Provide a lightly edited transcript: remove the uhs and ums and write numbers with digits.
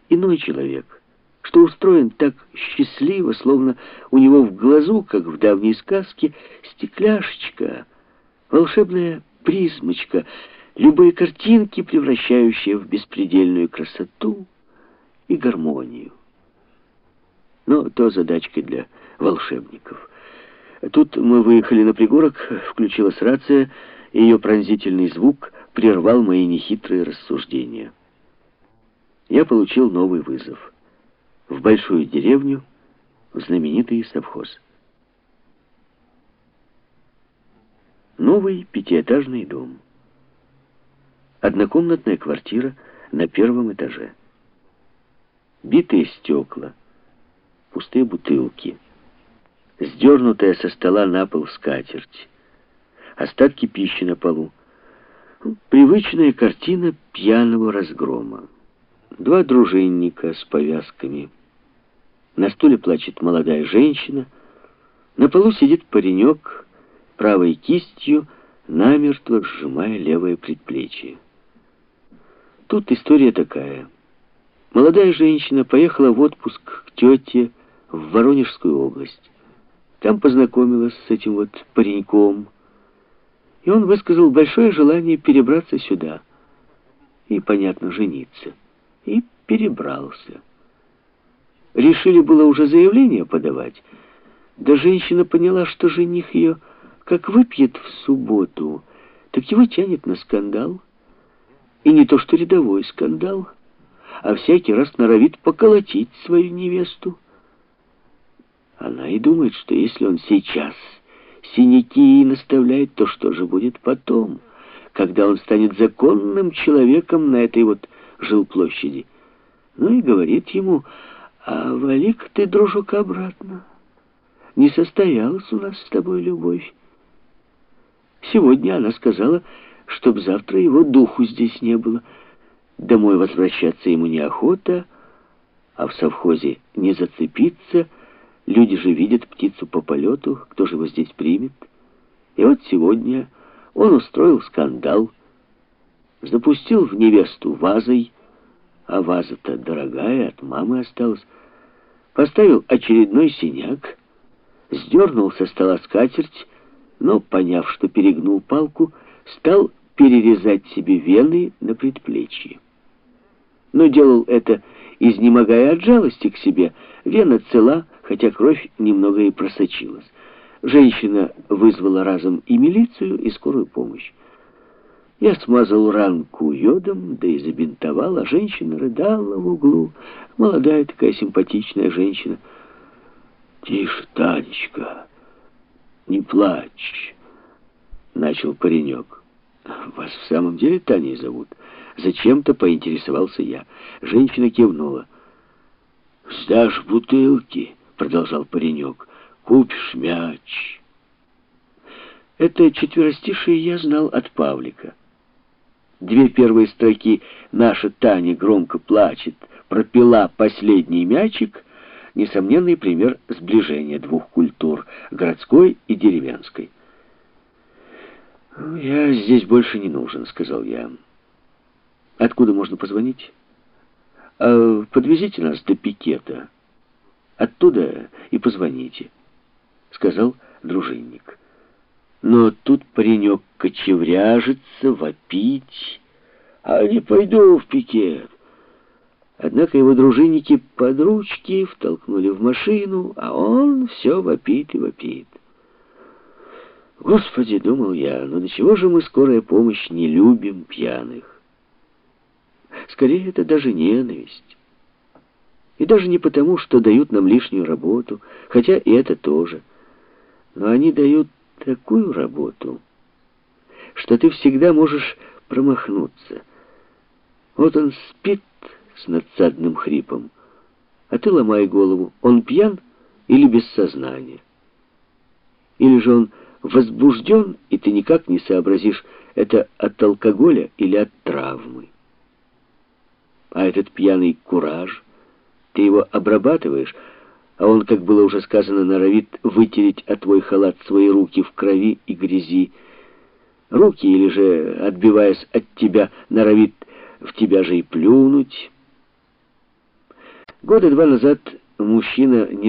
иной человек, что устроен так счастливо, словно у него в глазу, как в давней сказке, стекляшечка, волшебная призмочка, любые картинки, превращающие в беспредельную красоту и гармонию. Но то задачка для волшебников. Тут мы выехали на пригорок, включилась рация, и ее пронзительный звук прервал мои нехитрые рассуждения. Я получил новый вызов. В большую деревню, в знаменитый совхоз. Новый пятиэтажный дом. Однокомнатная квартира на первом этаже. Битые стекла, пустые бутылки, сдернутая со стола на пол скатерть, остатки пищи на полу. Привычная картина пьяного разгрома. Два дружинника с повязками. На стуле плачет молодая женщина. На полу сидит паренек, правой кистью намертво сжимая левое предплечье. Тут история такая. Молодая женщина поехала в отпуск к тете в Воронежскую область. Там познакомилась с этим вот пареньком, и он высказал большое желание перебраться сюда и, понятно, жениться. И перебрался. Решили было уже заявление подавать, да женщина поняла, что жених ее, как выпьет в субботу, так его тянет на скандал. И не то что рядовой скандал, а всякий раз норовит поколотить свою невесту. Она и думает, что если он сейчас синяки ей наставляет, то что же будет потом, когда он станет законным человеком на этой вот жилплощади. Ну и говорит ему: а вали-ка ты, дружок, обратно. Не состоялась у нас с тобой любовь. Сегодня она сказала, чтоб завтра его духу здесь не было. Домой возвращаться ему неохота, а в совхозе не зацепиться. Люди же видят птицу по полету, кто же его здесь примет. И вот сегодня он устроил скандал, запустил в невесту вазой, а ваза-то дорогая, от мамы осталась, поставил очередной синяк, сдернул со стола скатерть, но, поняв, что перегнул палку, стал перерезать себе вены на предплечье. Но делал это, изнемогая от жалости к себе. Вена цела, хотя кровь немного и просочилась. Женщина вызвала разом и милицию, и скорую помощь. Я смазал ранку йодом, да и забинтовал, а женщина рыдала в углу. Молодая такая симпатичная женщина. «Тише, Танечка, не плачь», — начал паренек. «Вас в самом деле Таней зовут?» Зачем-то поинтересовался я. Женщина кивнула. «Сдашь бутылки», — продолжал паренек, — «купишь мяч». Это четверостишие я знал от Павлика. Две первые строки «Наша Таня громко плачет, пропила последний мячик» — несомненный пример сближения двух культур, городской и деревенской. «Я здесь больше не нужен», — сказал я. «Откуда можно позвонить?» «Подвезите нас до пикета. Оттуда и позвоните», — сказал дружинник. Но тут паренек кочевряжется, вопить: «А не пойду в пикет». Однако его дружинники под ручки втолкнули в машину, а он все вопит и вопит. «Господи, — думал я, — ну до чего же мы, скорая помощь, не любим пьяных? Скорее, это даже ненависть. И даже не потому, что дают нам лишнюю работу, хотя и это тоже. Но они дают такую работу, что ты всегда можешь промахнуться. Вот он спит с надсадным хрипом, а ты ломай голову, он пьян или без сознания. Или же он возбужден, и ты никак не сообразишь, это от алкоголя или от травмы. А этот пьяный кураж, ты его обрабатываешь, а он, как было уже сказано, норовит вытереть о твой халат свои руки в крови и грязи. Руки, или же, отбиваясь от тебя, норовит в тебя же и плюнуть. Года два назад мужчина, не